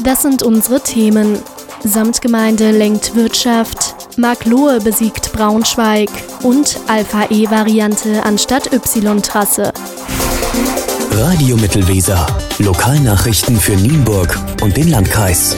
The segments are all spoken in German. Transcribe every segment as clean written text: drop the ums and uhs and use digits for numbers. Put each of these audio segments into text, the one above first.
Das sind unsere Themen. Samtgemeinde lenkt Wirtschaft, Marklohe besiegt Braunschweig und Alpha-E-Variante anstatt Y-Trasse. Radio Mittelweser. Lokalnachrichten für Nienburg und den Landkreis.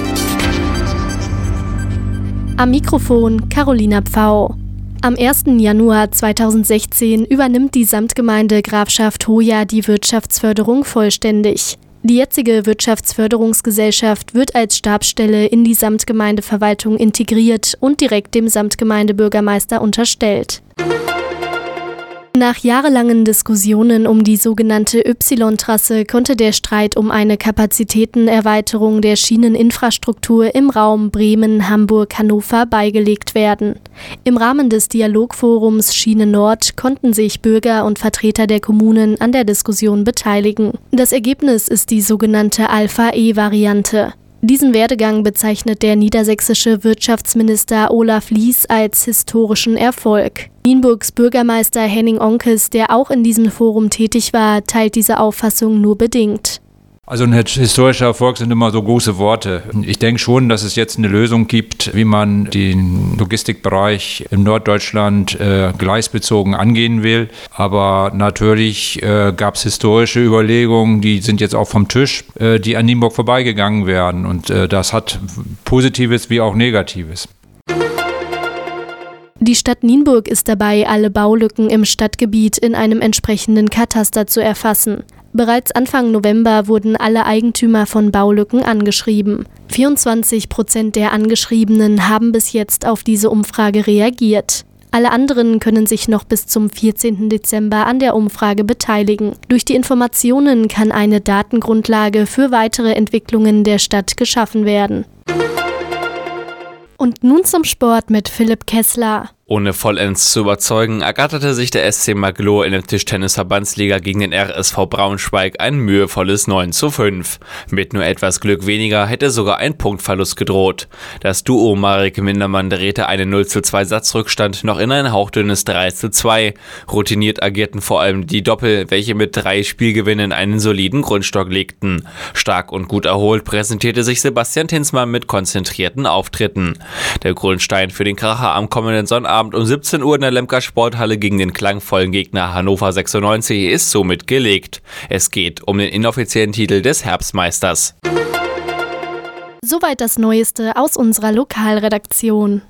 Am Mikrofon Carolina Pfau. Am 1. Januar 2016 übernimmt die Samtgemeinde Grafschaft Hoya die Wirtschaftsförderung vollständig. Die jetzige Wirtschaftsförderungsgesellschaft wird als Stabsstelle in die Samtgemeindeverwaltung integriert und direkt dem Samtgemeindebürgermeister unterstellt. Nach jahrelangen Diskussionen um die sogenannte Y-Trasse konnte der Streit um eine Kapazitätenerweiterung der Schieneninfrastruktur im Raum Bremen-Hamburg-Hannover beigelegt werden. Im Rahmen des Dialogforums Schiene Nord konnten sich Bürger und Vertreter der Kommunen an der Diskussion beteiligen. Das Ergebnis ist die sogenannte Alpha-E-Variante. Diesen Werdegang bezeichnet der niedersächsische Wirtschaftsminister Olaf Lies als historischen Erfolg. Nienburgs Bürgermeister Henning Onkes, der auch in diesem Forum tätig war, teilt diese Auffassung nur bedingt. Also ein historischer Erfolg sind immer so große Worte. Ich denke schon, dass es jetzt eine Lösung gibt, wie man den Logistikbereich in Norddeutschland gleisbezogen angehen will. Aber natürlich gab es historische Überlegungen, die sind jetzt auch vom Tisch, die an Nienburg vorbeigegangen werden. Und das hat Positives wie auch Negatives. Die Stadt Nienburg ist dabei, alle Baulücken im Stadtgebiet in einem entsprechenden Kataster zu erfassen. Bereits Anfang November wurden alle Eigentümer von Baulücken angeschrieben. 24% der Angeschriebenen haben bis jetzt auf diese Umfrage reagiert. Alle anderen können sich noch bis zum 14. Dezember an der Umfrage beteiligen. Durch die Informationen kann eine Datengrundlage für weitere Entwicklungen der Stadt geschaffen werden. Und nun zum Sport mit Philipp Kessler. Ohne vollends zu überzeugen, ergatterte sich der SC Marklohe in der Tischtennis-Verbandsliga gegen den RSV Braunschweig ein mühevolles 9:5. Mit nur etwas Glück weniger hätte sogar ein Punktverlust gedroht. Das Duo Marek Mindermann drehte einen 0:2 Satzrückstand noch in ein hauchdünnes 3:2. Routiniert agierten vor allem die Doppel, welche mit 3 Spielgewinnen einen soliden Grundstock legten. Stark und gut erholt präsentierte sich Sebastian Tinsmann mit konzentrierten Auftritten. Der Grundstein für den Kracher am kommenden Sonnabend um 17 Uhr in der Lemker Sporthalle gegen den klangvollen Gegner Hannover 96 ist somit gelegt. Es geht um den inoffiziellen Titel des Herbstmeisters. Soweit das Neueste aus unserer Lokalredaktion.